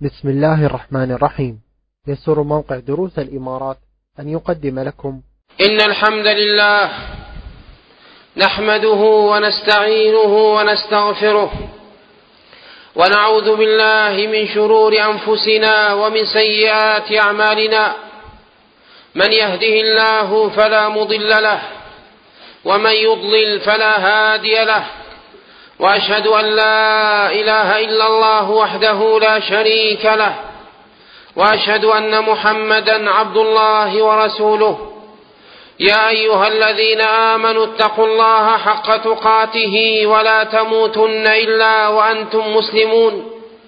بسم الله الرحمن الرحيم. يسر موقع دروس الإمارات أن يقدم لكم إن الحمد لله نحمده ونستعينه ونستغفره ونعوذ بالله من شرور أنفسنا ومن سيئات أعمالنا. من يهده الله فلا مضل له ومن يضلل فلا هادي له، وأشهد أن لا إله إلا الله وحده لا شريك له، وأشهد أن محمدا عبد الله ورسوله. يا أيها الذين آمنوا اتقوا الله حق تقاته ولا تموتن إلا وأنتم مسلمون.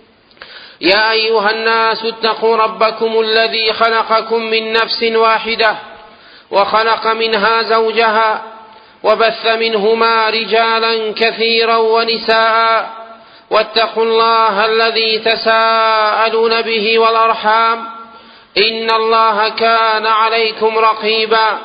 يا أيها الناس اتقوا ربكم الذي خلقكم من نفس واحدة وخلق منها زوجها وبث منهما رجالا كثيرا ونساء، واتقوا الله الذي تساءلون به والأرحام إن الله كان عليكم رقيبا.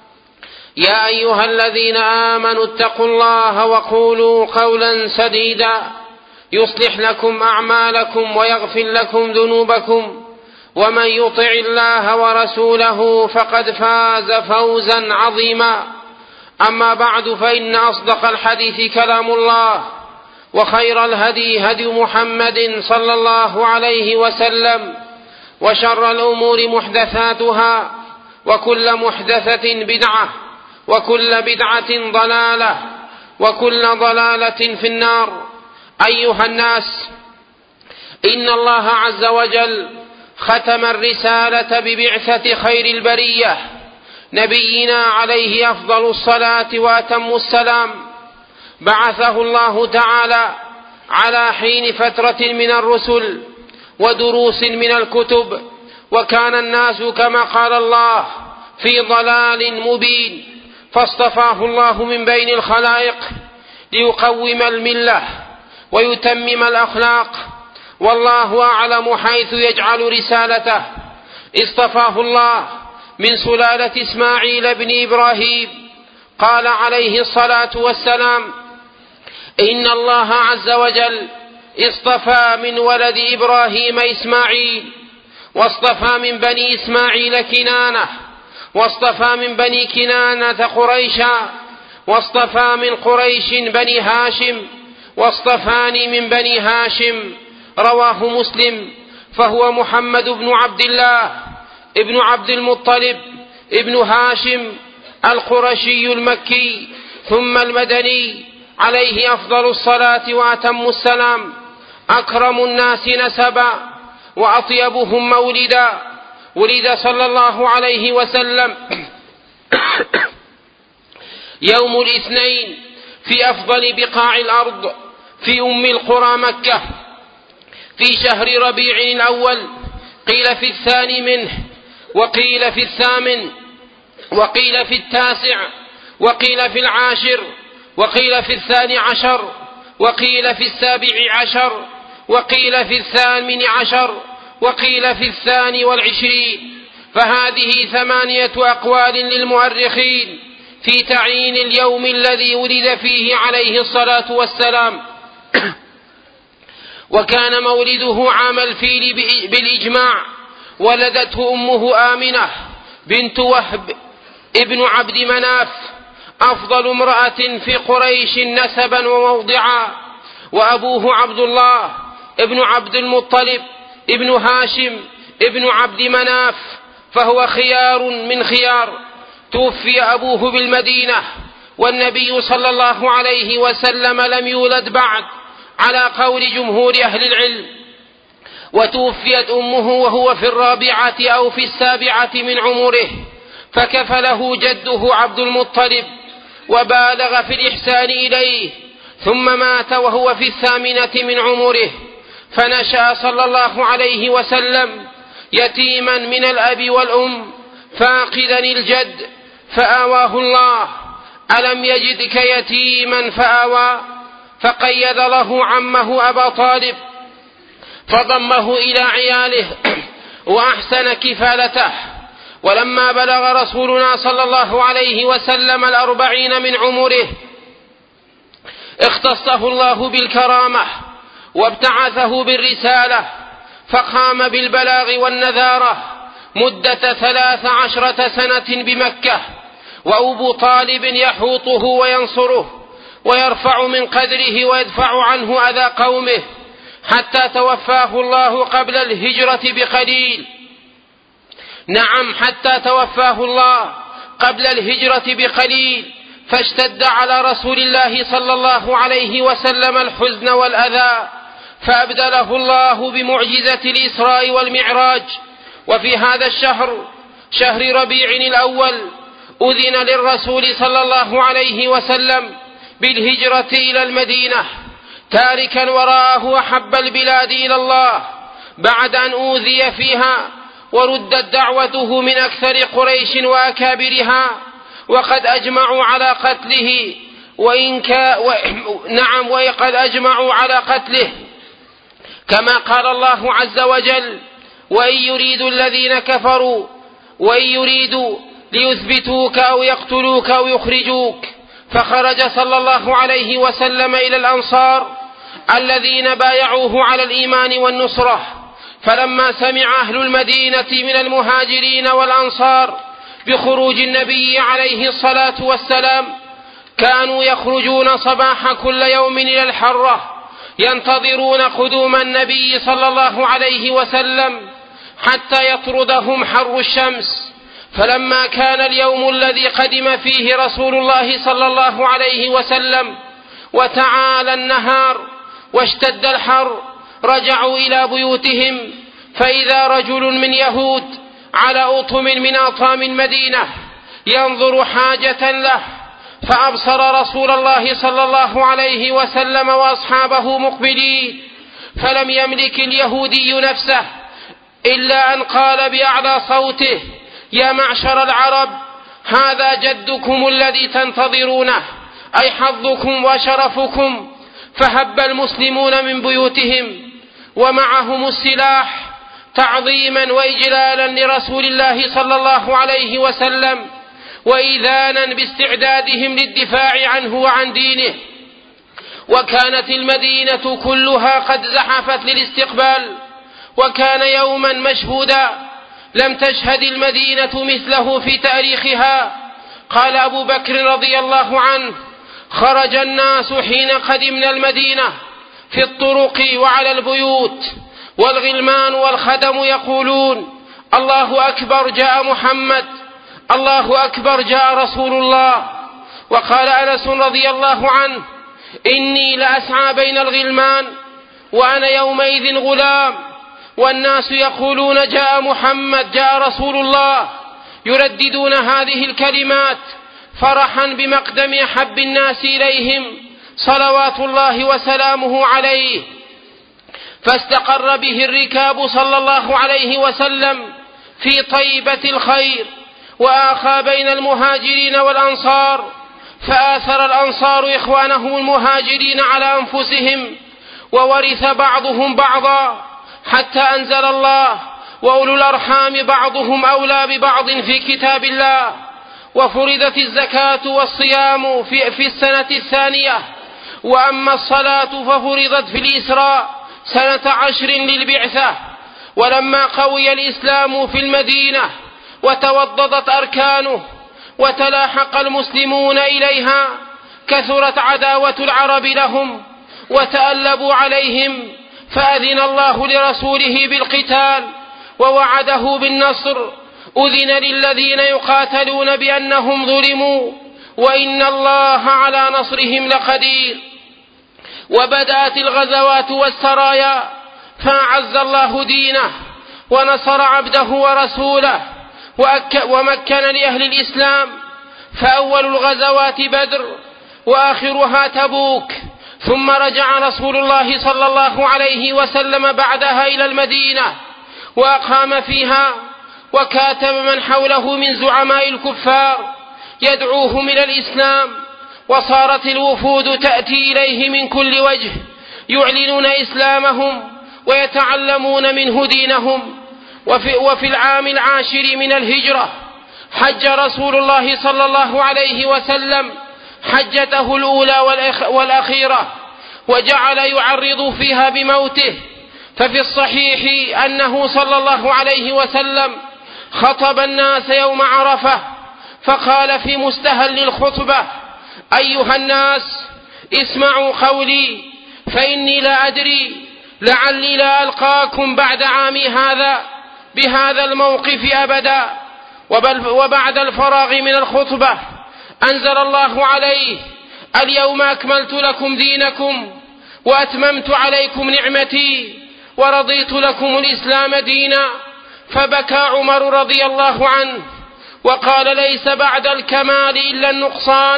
يا أيها الذين آمنوا اتقوا الله وقولوا قولا سديدا يصلح لكم أعمالكم ويغفر لكم ذنوبكم، ومن يطع الله ورسوله فقد فاز فوزا عظيما. أما بعد، فإن أصدق الحديث كلام الله، وخير الهدي هدي محمد صلى الله عليه وسلم، وشر الأمور محدثاتها، وكل محدثة بدعة، وكل بدعة ضلالة، وكل ضلالة في النار. أيها الناس، إن الله عز وجل ختم الرسالة ببعثة خير البرية نبينا عليه أفضل الصلاة وأتم السلام. بعثه الله تعالى على حين فترة من الرسل ودروس من الكتب، وكان الناس كما قال الله في ضلال مبين، فاصطفاه الله من بين الخلائق ليقوم الملة ويتمم الأخلاق، والله أعلم حيث يجعل رسالته. اصطفاه الله من سلالة إسماعيل بن إبراهيم. قال عليه الصلاة والسلام: إن الله عز وجل اصطفى من ولد إبراهيم إسماعيل، واصطفى من بني إسماعيل كنانة، واصطفى من بني كنانة قريشا، واصطفى من قريش بني هاشم، واصطفاني من بني هاشم. رواه مسلم. فهو محمد بن عبد الله ابن عبد المطلب ابن هاشم القرشي المكي ثم المدني، عليه أفضل الصلاة وأتم السلام. أكرم الناس نسبا وأطيبهم مولدا. ولد صلى الله عليه وسلم يوم الاثنين في أفضل بقاع الأرض في أم القرى مكة، في شهر ربيع الأول، قيل في الثاني منه، وقيل في الثامن، وقيل في التاسع، وقيل في العاشر، وقيل في الثاني عشر، وقيل في السابع عشر، وقيل في الثامن عشر، وقيل في الثاني والعشرين. فهذه 8 أقوال للمؤرخين في تعيين اليوم الذي ولد فيه عليه الصلاة والسلام. وكان مولده عام الفيل بالإجماع. ولدته أمه آمنة بنت وهب ابن عبد مناف، أفضل امرأة في قريش نسبا وموضعا، وأبوه عبد الله ابن عبد المطلب ابن هاشم ابن عبد مناف، فهو خيار من خيار. توفي أبوه بالمدينة، والنبي صلى الله عليه وسلم لم يولد بعد على قول جمهور أهل العلم. وتوفيت أمه وهو في 4 أو في 7 من عمره، فكفله جده عبد المطلب وبالغ في الإحسان إليه، ثم مات وهو في 8 من عمره. فنشأ صلى الله عليه وسلم يتيما من الأب والأم، فاقدا الجد، فآواه الله. ألم يجدك يتيما فآوى، فقيد له عمه أبا طالب فضمه إلى عياله وأحسن كفالته. ولما بلغ رسولنا صلى الله عليه وسلم 40 من عمره، اختصه الله بالكرامة وابتعثه بالرسالة، فقام بالبلاغ والنذارة مدة 13 سنة بمكة، وأبو طالب يحوطه وينصره ويرفع من قدره ويدفع عنه أذى قومه، حتى توفاه الله قبل الهجرة بقليل. نعم، حتى توفاه الله قبل الهجرة بقليل، فاشتد على رسول الله صلى الله عليه وسلم الحزن والأذى، فأبدله الله بمعجزة الإسراء والمعراج. وفي هذا الشهر، شهر ربيع الأول، أذن للرسول صلى الله عليه وسلم بالهجرة إلى المدينة، تاركا وراءه أحب البلاد إلى الله بعد أن أوذي فيها وردت دعوته من أكثر قريش وأكابرها، وقد أجمعوا على قتله وقد أجمعوا على قتله، كما قال الله عز وجل: وإن يريدوا الذين كفروا وإن يريدوا ليثبتوك أو يقتلوك أو يخرجوك. فخرج صلى الله عليه وسلم إلى الأنصار الذين بايعوه على الإيمان والنصرة، فلما سمع أهل المدينة من المهاجرين والأنصار بخروج النبي عليه الصلاة والسلام، كانوا يخرجون صباح كل يوم إلى الحرة ينتظرون قدوم النبي صلى الله عليه وسلم حتى يطردهم حر الشمس. فلما كان اليوم الذي قدم فيه رسول الله صلى الله عليه وسلم وتعالى النهار واشتد الحر، رجعوا إلى بيوتهم، فإذا رجل من يهود على أطم من أطام المدينة ينظر حاجة له، فأبصر رسول الله صلى الله عليه وسلم وأصحابه مقبلين، فلم يملك اليهودي نفسه إلا أن قال بأعلى صوته: يا معشر العرب، هذا جدكم الذي تنتظرونه، أي حظكم وشرفكم. فهب المسلمون من بيوتهم ومعهم السلاح تعظيما وإجلالا لرسول الله صلى الله عليه وسلم، وإذانا باستعدادهم للدفاع عنه وعن دينه. وكانت المدينة كلها قد زحفت للاستقبال، وكان يوما مشهودا لم تشهد المدينة مثله في تاريخها. قال أبو بكر رضي الله عنه: خرج الناس حين قدمنا المدينة في الطرق وعلى البيوت، والغلمان والخدم يقولون: الله أكبر، جاء محمد، الله أكبر، جاء رسول الله. وقال أنس رضي الله عنه: إني لأسعى بين الغلمان وأنا يومئذ غلام، والناس يقولون: جاء محمد، جاء رسول الله، يرددون هذه الكلمات فرحا بمقدم أحب الناس إليهم صلوات الله وسلامه عليه. فاستقر به الركاب صلى الله عليه وسلم في طيبة الخير، وآخى بين المهاجرين والأنصار، فآثر الأنصار إخوانهم المهاجرين على أنفسهم، وورث بعضهم بعضا، حتى أنزل الله: وأولو الأرحام بعضهم أولى ببعض في كتاب الله. وفرضت الزكاة والصيام في السنة الثانية، وأما الصلاة ففرضت في الإسراء سنة 10 للبعثة. ولما قوي الإسلام في المدينة وتوضدت أركانه وتلاحق المسلمون إليها، كثرت عداوة العرب لهم وتألبوا عليهم، فأذن الله لرسوله بالقتال ووعده بالنصر. أذن للذين يقاتلون بأنهم ظلموا، وإن الله على نصرهم لقدير. وبدأت الغزوات والسرايا، فأعز الله دينه ونصر عبده ورسوله ومكن لأهل الإسلام. فأول الغزوات بدر، وآخرها تبوك. ثم رجع رسول الله صلى الله عليه وسلم بعدها إلى المدينة وأقام فيها، وكاتب من حوله من زعماء الكفار يدعوهم إلى الإسلام. وصارت الوفود تأتي إليه من كل وجه يعلنون إسلامهم ويتعلمون منه دينهم. وفي العام 10 من الهجرة حج رسول الله صلى الله عليه وسلم حجته الأولى والأخيرة، وجعل يعرض فيها بموته، ففي الصحيح أنه صلى الله عليه وسلم خطب الناس يوم عرفة فقال في مستهل الخطبة: أيها الناس، اسمعوا قولي، فإني لا أدري لعلي لا ألقاكم بعد عامي هذا بهذا الموقف أبدا. وبعد الفراغ من الخطبة أنزل الله عليه: اليوم أكملت لكم دينكم وأتممت عليكم نعمتي ورضيت لكم الإسلام دينا. فبكى عمر رضي الله عنه وقال: ليس بعد الكمال إلا النقصان.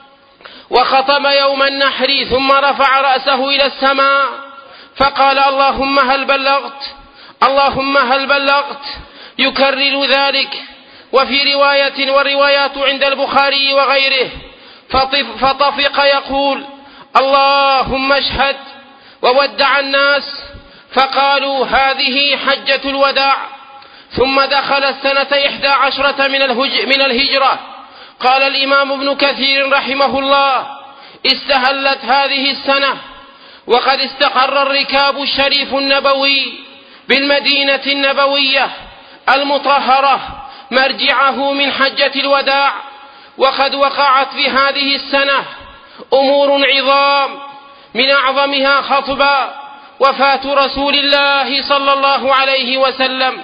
وخطب يوم النحر ثم رفع رأسه إلى السماء فقال: اللهم هل بلغت، اللهم هل بلغت، يكرر ذلك. وفي رواية والروايات عند البخاري وغيره فطفق يقول: اللهم اشهد. وودع الناس فقالوا: هذه حجة الوداع. ثم دخل السنة 11 من الهجرة. قال الإمام ابن كثير رحمه الله: استهلت هذه السنة وقد استقر الركاب الشريف النبوي بالمدينة النبوية المطهرة مرجعه من حجة الوداع. وقد وقعت في هذه السنة أمور عظام، من أعظمها خطبة وفاة رسول الله صلى الله عليه وسلم.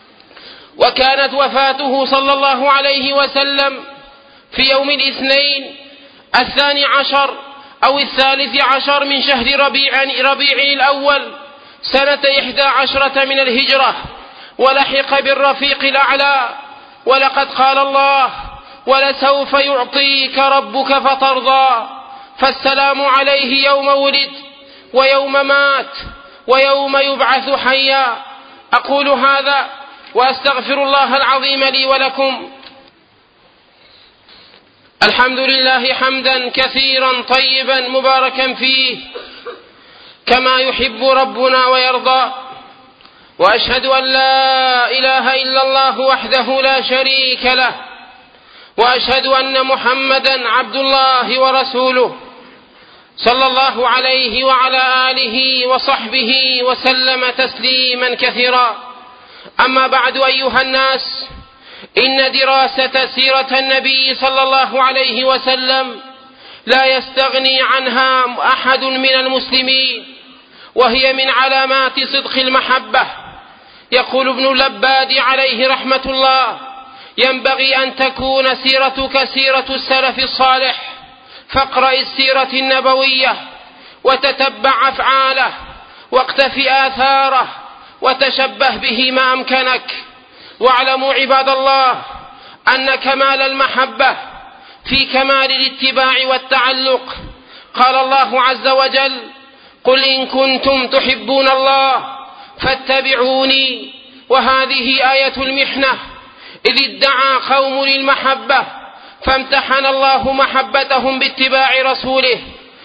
وكانت وفاته صلى الله عليه وسلم في يوم الاثنين 12 أو 13 من شهر ربيع الأول سنة 11 من الهجرة، ولحق بالرفيق الأعلى. ولقد قال الله: ولسوف يعطيك ربك فترضى. فالسلام عليه يوم ولد ويوم مات ويوم يبعث حيا. أقول هذا وأستغفر الله العظيم لي ولكم. الحمد لله حمدا كثيرا طيبا مباركا فيه كما يحب ربنا ويرضى. وأشهد أن لا إله إلا الله وحده لا شريك له، وأشهد أن محمدا عبد الله ورسوله صلى الله عليه وعلى آله وصحبه وسلم تسليما كثيرا. أما بعد، أيها الناس، إن دراسة سيرة النبي صلى الله عليه وسلم لا يستغني عنها أحد من المسلمين، وهي من علامات صدق المحبة. يقول ابن اللباد عليه رحمة الله: ينبغي أن تكون سيرتك سيرة السلف الصالح، فاقرأ السيرة النبوية وتتبع أفعاله واقتف آثاره وتشبه به ما أمكنك. واعلموا عباد الله أن كمال المحبة في كمال الاتباع والتعلق. قال الله عز وجل: قل إن كنتم تحبون الله فاتبعوني. وهذه آية المحنة، إذ ادعى قوم للمحبة فامتحن الله محبتهم باتباع رسوله.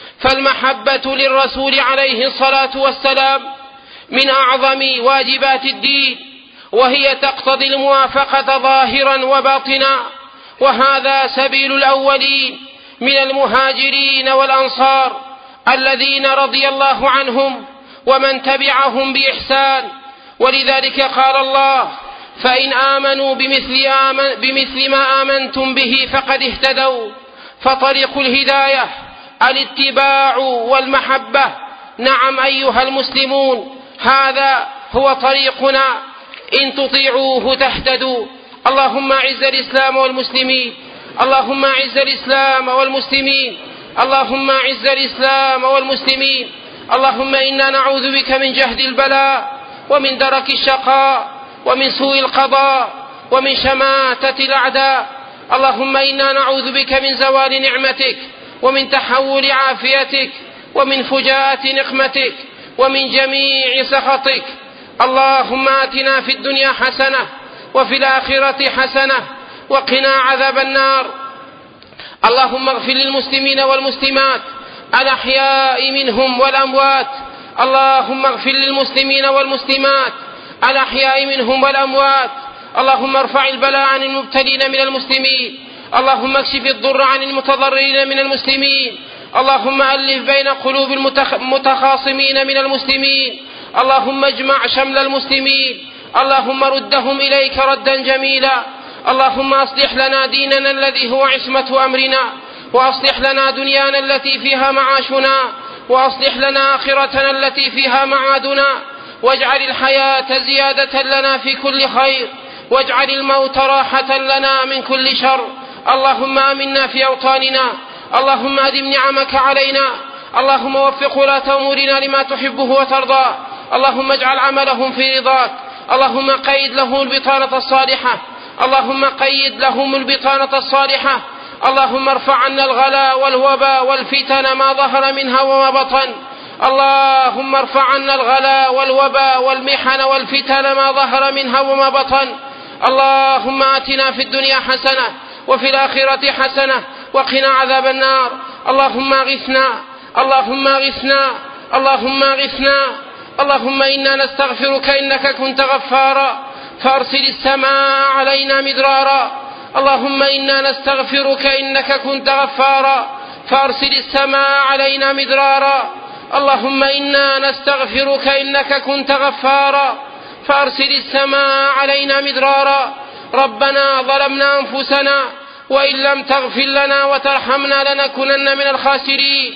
فالمحبة للرسول عليه الصلاة والسلام من أعظم واجبات الدين، وهي تقتضي الموافقة ظاهرا وباطنا. وهذا سبيل الأولين من المهاجرين والأنصار الذين رضي الله عنهم ومن تبعهم بإحسان. ولذلك قال الله: فإن آمنوا بمثل ما آمنتم به فقد اهتدوا. فطريق الهداية الاتباع والمحبة. نعم أيها المسلمون، هذا هو طريقنا، إن تطيعوه تهتدوا. اللهم أعز الإسلام والمسلمين، اللهم أعز الإسلام والمسلمين، اللهم أعز الإسلام والمسلمين. اللهم إنا نعوذ بك من جهد البلاء ومن درك الشقاء ومن سوء القضاء ومن شماتة الأعداء. اللهم إنا نعوذ بك من زوال نعمتك ومن تحول عافيتك ومن فجاءة نقمتك ومن جميع سخطك. اللهم آتنا في الدنيا حسنة وفي الآخرة حسنة وقنا عذاب النار. اللهم اغفر للمسلمين والمسلمات الأحياء منهم والأموات. اللهم اغفر للمسلمين والمسلمات الأحياء منهم والأموات. اللهم ارفع البلاء عن المبتلين من المسلمين. اللهم اكشف الضر عن المتضررين من المسلمين. اللهم ألف بين قلوب المتخاصمين من المسلمين. اللهم اجمع شمل المسلمين، اللهم ردهم إليك ردا جميلا. اللهم أصلح لنا ديننا الذي هو عصمة أمرنا، وأصلح لنا دنيانا التي فيها معاشنا، وأصلح لنا آخرتنا التي فيها معادنا، واجعل الحياة زيادة لنا في كل خير، واجعل الموت راحة لنا من كل شر. اللهم آمنا في أوطاننا، اللهم أدم نعمك علينا، اللهم وفق ولاة أمورنا لما تحبه وترضى، اللهم اجعل عملهم في رضاك، اللهم قيد لهم البطانة الصالحة، اللهم قيد لهم البطانة الصالحة. اللهم ارفع عنا الغلاء والوباء والفتن ما ظهر منها وما بطن، اللهم ارفع عنا الغلاء والوباء والمحن والفتن ما ظهر منها وما بطن. اللهم آتنا في الدنيا حسنة وفي الآخرة حسنة وقنا عذاب النار. اللهم اغثنا، اللهم اغثنا، اللهم اغثنا. اللهم إنا نستغفرك إنك كنت غفارا فأرسل السماء علينا مدرارا. اللهم إنا نستغفرك إنك كنت غفارا فأرسل السماء علينا مدرارا. اللهم إنا نستغفرك إنك كنت غفارا فأرسل السماء علينا مدرارا. ربنا ظلمنا أنفسنا وإن لم تغفر لنا وترحمنا لنكونن من الخاسرين.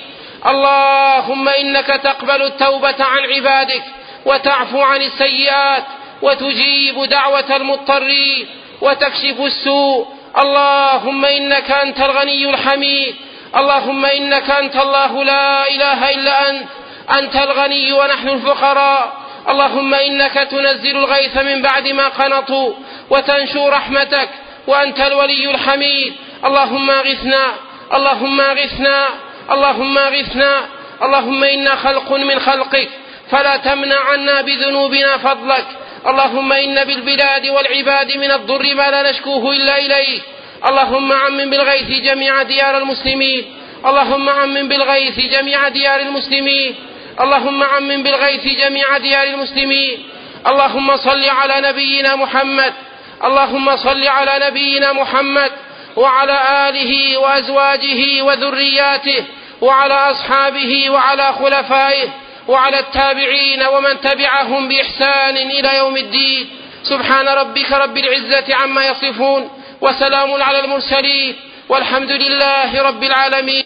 اللهم إنك تقبل التوبة عن عبادك وتعفو عن السيئات وتجيب دعوة المضطرين وتكشف السوء. اللهم إنك أنت الغني الحميد، اللهم إنك أنت الله لا إله إلا أنت الغني ونحن الفقراء. اللهم إنك تنزل الغيث من بعد ما قنطوا وتنشر رحمتك وأنت الولي الحميد. اللهم اغثنا، اللهم اغثنا، اللهم اغثنا. اللهم إنا خلق من خلقك فلا تمنع عنا بذنوبنا فضلك. اللهم إن بالبلاد والعباد من الضر ما لا نشكوه إلا إليك. اللهم عمم بالغيث جميع ديار المسلمين، اللهم عمم بالغيث جميع ديار المسلمين، اللهم عمم بالغيث جميع ديار المسلمين. اللهم صل على نبينا محمد، اللهم صل على نبينا محمد وعلى آله وأزواجه وذرياته وعلى أصحابه وعلى خلفائه وعلى التابعين ومن تبعهم بإحسان إلى يوم الدين. سبحان ربك رب العزة عما يصفون وسلام على المرسلين والحمد لله رب العالمين.